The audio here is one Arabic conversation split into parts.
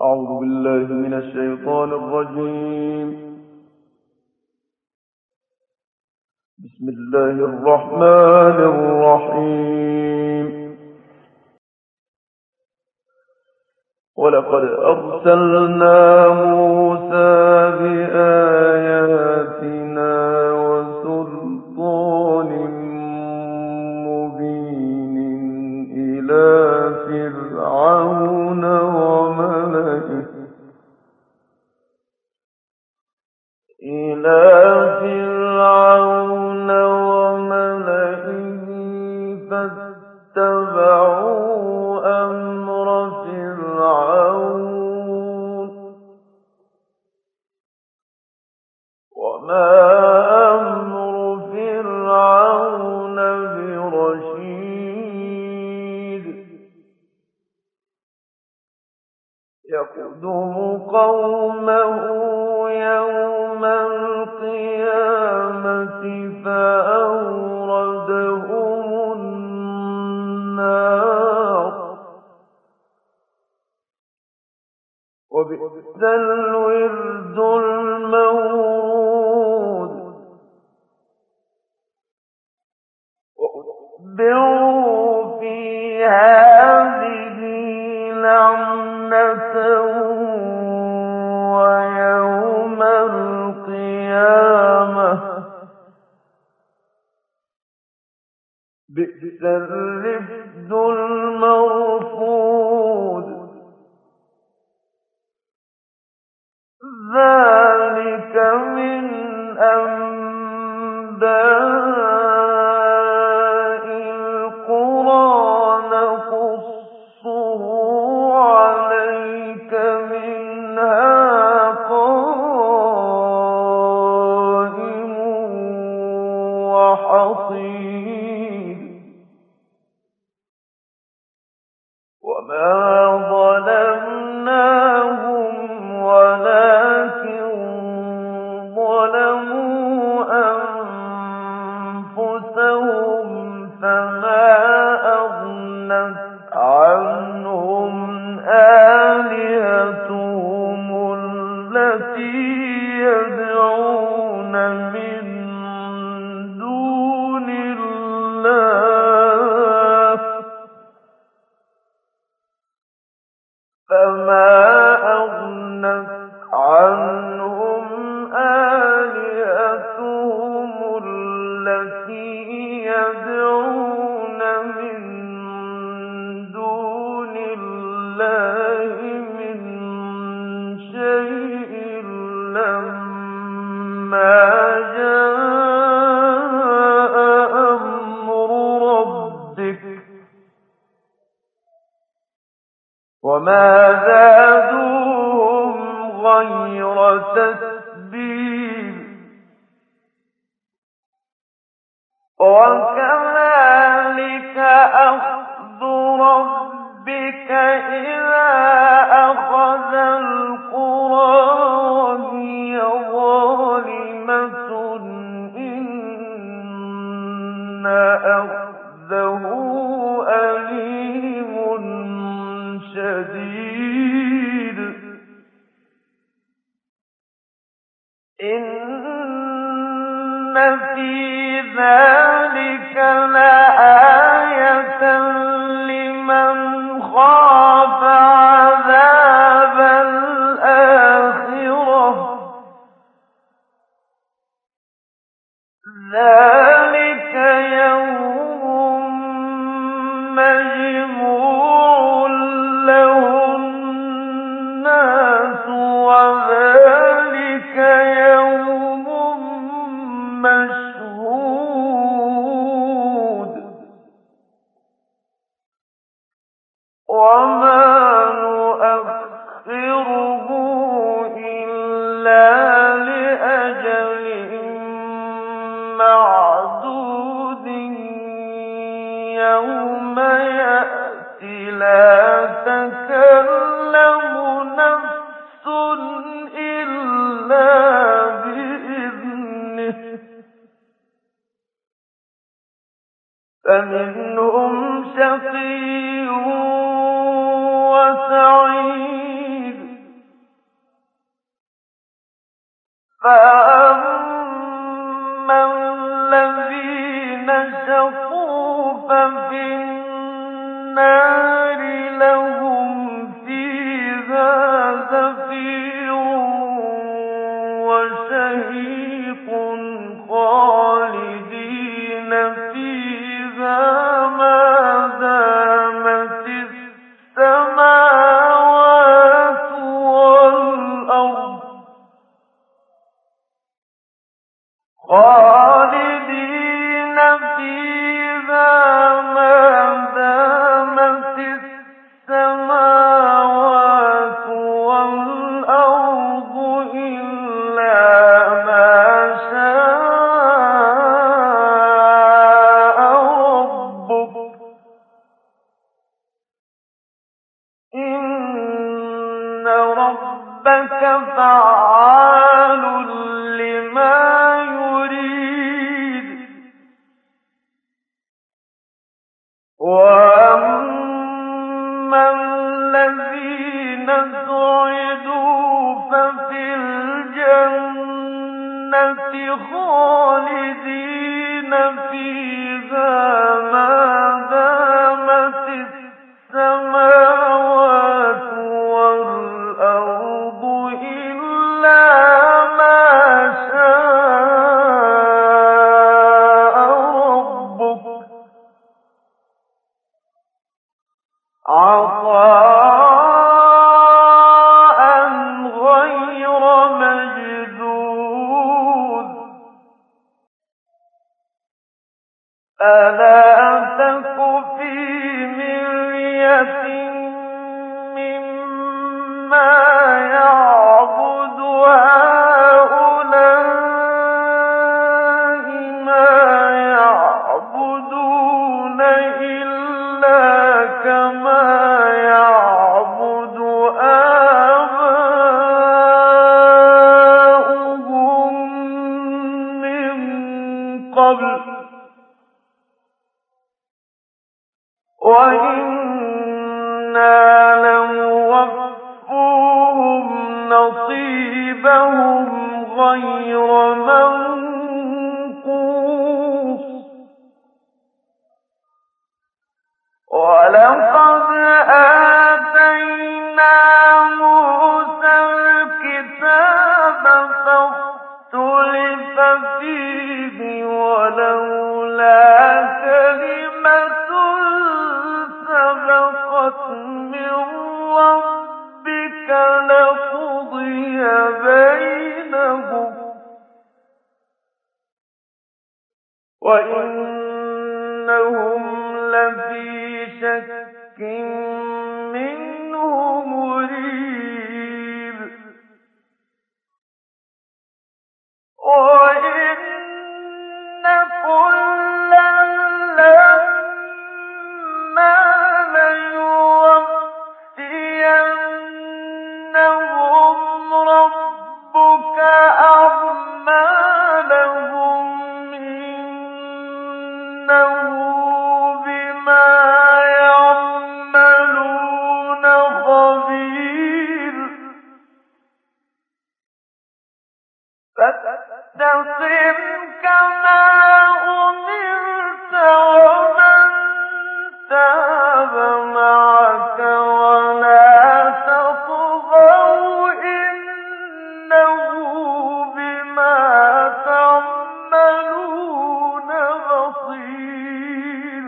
أعوذ بالله من الشيطان الرجيم. بسم الله الرحمن الرحيم. ولقد أرسلنا موسى بآياتنا وسلطان مبين إلى فرعون وملئه فاتبعوا أمر فرعون وما أمر فرعون برشيد يقدم قومه يوم القيامة فأوردهم النار وبئس الورد المورود وأتبعوا في هذه لعنة ويوم القيامة بئس الرفد المرفود ذلك من أنباء القرى نقصه عليك منها قائم وحصيد وما ظلمناهم ولكن ظلموا أنفسهم فما أغنت عنهم آلهتهم التي يدعون من دون الله فما أغنت عنهم آلهتهم التي يدعون من دون الله من شيء لما جاء أمر ربك وما زادوهم غير تتبيب وكذلك أخذ ربك إذا أخذ القرى وهي ظالمة إن أخذه أليم شديد إن في ذلك لآية لمن خاف عذاب الآخرة ذلك يوم مجموع له الناس وذلك يوم مشهود زفير وشهيق خالدين فيها ما دامت السماوات والأرض خالدين فيها ما دامت السماوات والأرض إلا ما شاء ربك إن ربك فعال لما يريد وأما الذين سعدوا ففي الجنة خالدين فيها ما دامت السماوات والأرض إلا ما شاء ربك عطاء غير مجذوذ ألا تك في مرية مما يعبد هؤلاء ما يعبدون إلا كما يعبد آباؤهم من قبل وإنا لموفوهم نصيبهم غير منقوص ولقد آتينا موسى الكتاب فاختلف فيه ولولا كلمة سبقت من ربك لقضي بينهم وإنهم لفي شك منه مريب وإن كلا لما ليوفينهم ربك أعمالهم إنه بما يعملون خبير فاستقم كما أمرت ومن تاب معك ولا تطغوا إنه بما تعملون بصير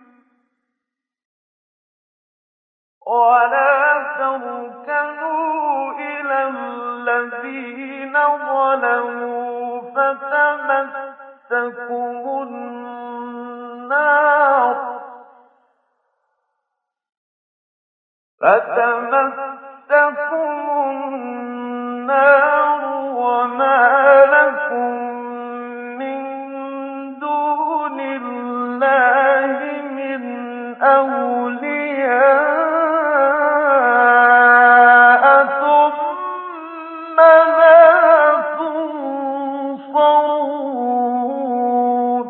ولا تركنوا إلى الذين ظلموا فتمسكم النار وما لكم من دون الله من أولياء ثم لا تنصرون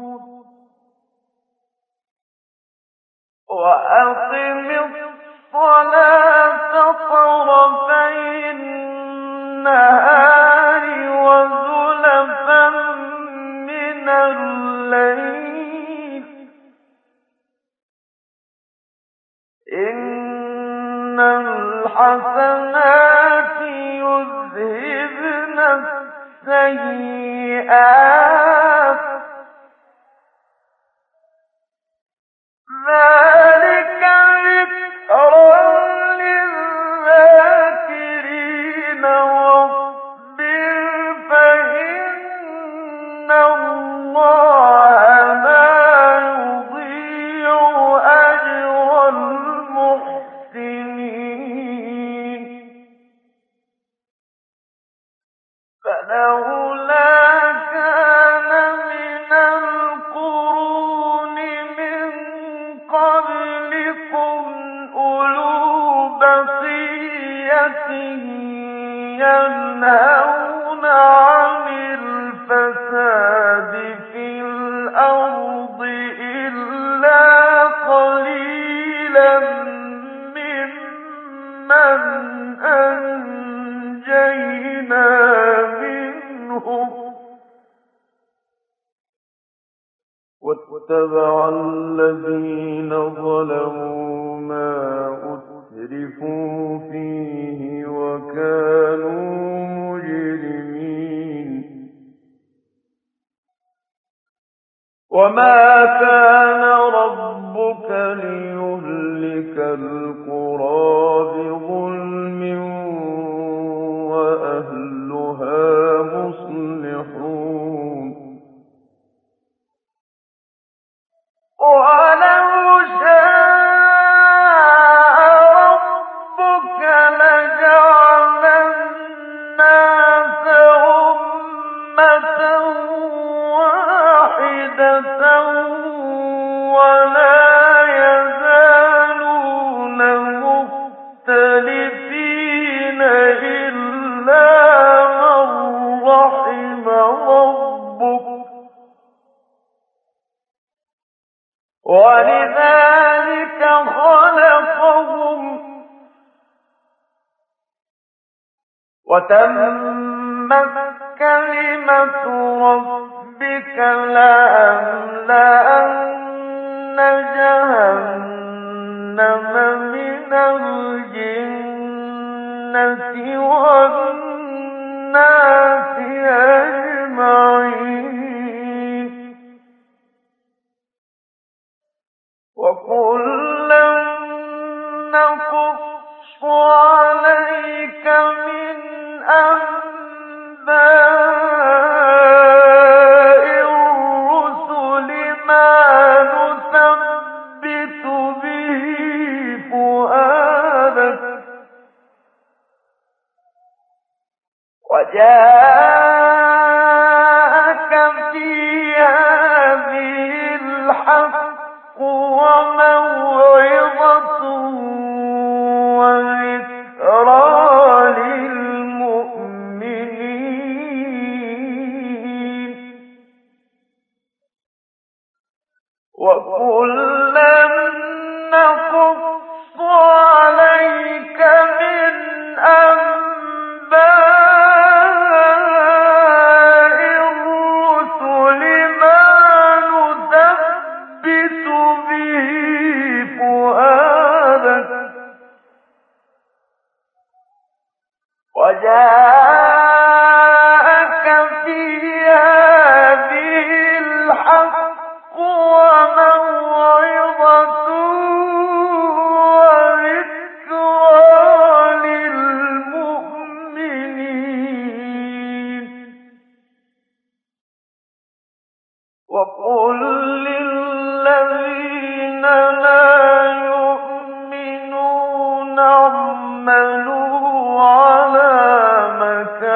وأقم الصلاة الْحَسَنَاتِ يُذْهِبْنَ السَّيِّئَاتِ ۚ ذَٰلِكَ ذِكْرًا لِّلذَّاكِرِينَ ۖ وَاصْبِرْ فَإِنَّ اللَّهَ لَا يُضِيعُ أَجْرَ الْمُحْسِنِينَ فَلَوْلَا كَانَ مِنَ الْقُرُونِ مِن قَبْلِكُمْ أُولُو بَقِيَّةٍ يَنْهَوْنَ عَنِ الْفَسَادِ فِي الْأَرْضِ إِلَّا قَلِيلًا مِّمَّنْ أَنجَيْنَا مِنْهُمْ ۗ واتبع الذين ظلموا ما أترفوا فيه وكانوا مجرمين وما كان ربك ليهلك القرى بظلم وأهلها مصلحون وَلَوْ شَاءَ رَبُّكَ لَجَعَلَ النَّاسَ أُمَّةً وَاحِدَةً وَلَا يَزَالُونَ مُخْتَلِفِينَ إِلَّا مَن رَّحِمَ رَبُّكَ ۚ وَلِذَٰلِكَ خَلَقَهُمْ ۗ وَتَمَّتْ كَلِمَةُ رَبِّكَ لَأَمْلَأَنَّ جَهَنَّمَ مِنَ الْجِنَّةِ وَالنَّاسِ أَجْمَعِينَ وَكُلًّا نَّقُصُّ عَلَيْكَ مِنْ أَنبَاءِ الرُّسُلِ مَا نُثَبِّتُ بِهِ فُؤَادَكَ ۚ وَجَاءَكَ فِي هَٰذِهِ الْحَقُّ وَمَوْعِظَةٌ وَذِكْرَىٰ لِلْمُؤْمِنِينَ وَكُلًّا نَّقُصُّ عَلَيْكَ مِنْ أَنبَاءِ الرُّسُلِ مَا نُثَبِّتُ بِهِ فُؤَادَكَ ۚ وَجَاءَكَ فِي هَٰذِهِ الْحَقُّ وَمَوْعِظَةٌ وَذِكْرَىٰ لِلْمُؤْمِنِينَ وَقُل لِّلَّذِينَ لَا يُؤْمِنُونَ اعْمَلُوا عَلَىٰ مَكَانَتِكُمْ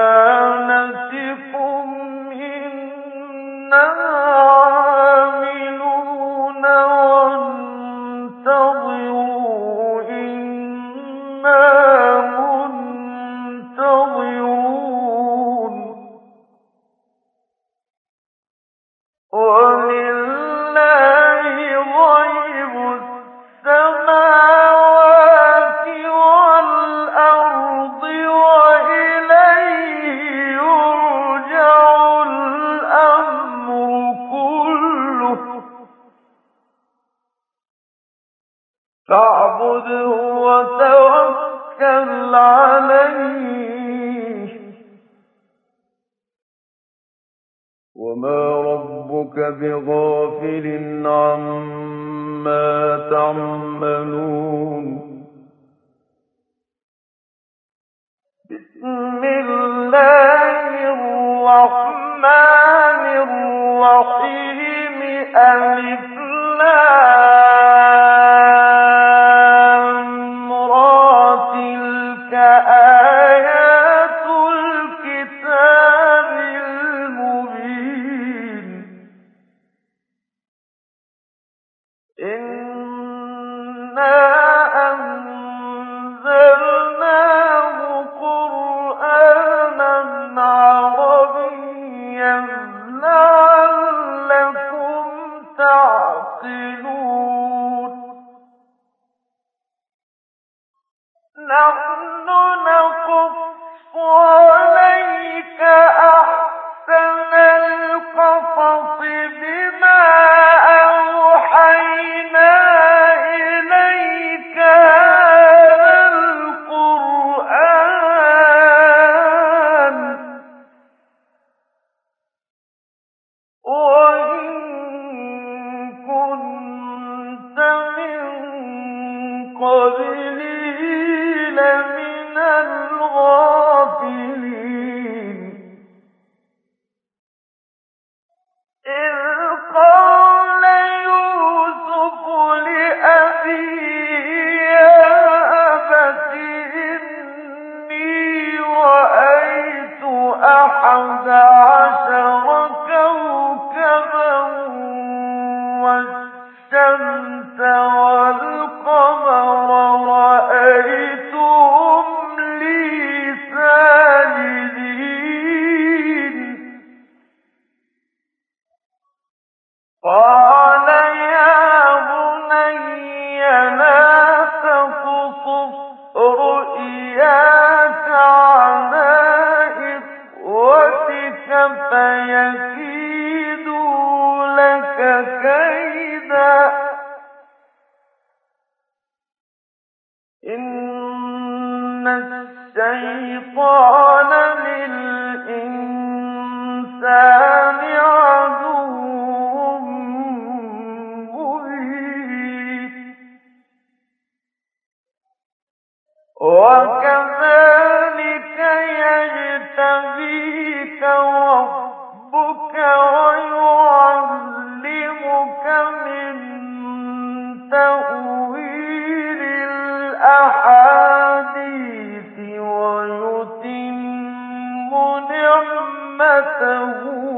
عليه وما ربك بغافل عما تعملون بسم الله الرحمن الرحيم ألف لام را تلك آيات الكتاب المبين إنا أنزلناه قرآنا عربيا لعلكم تعقلون نحن نقص عليك أحسن القصص بما أوحينا إليك هذا القرآن وإن كنت من قبله لمن الغافلين إذ قال يوسف لأبيه يا أبت إني رأيت 11 كوكبا والشمس والقمر رأيتهم لي ساجدين قال يا بني لا تقصص رؤياك على إخوتك فيكيدوا لك كيدا إن الشيطان للإنسان عدو مبين وكذلك يجتبيك ربك ويعلمك من تأويل الأحاديث ويتم نعمته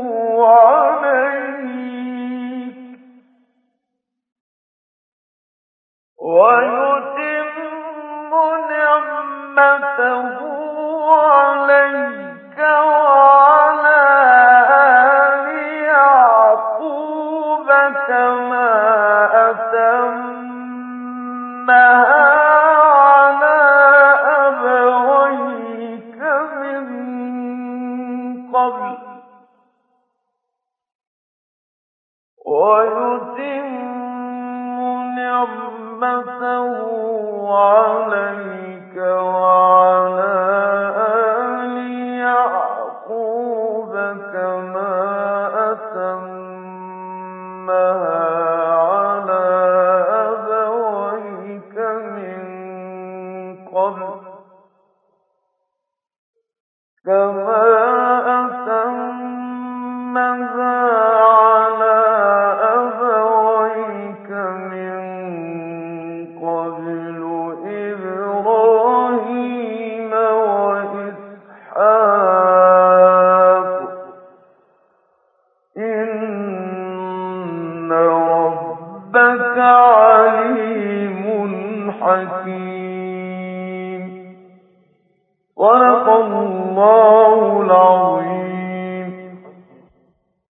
عليك وعلى آل يعقوب كما أتمها على أبويك من قبل ويتم نعمته عليك وعلى آل يعقوب كما أتمها على أبويك من قبل كما أتمها على أبويك من قبل إبراهيم وإسحاق إن ربك عليم حكيم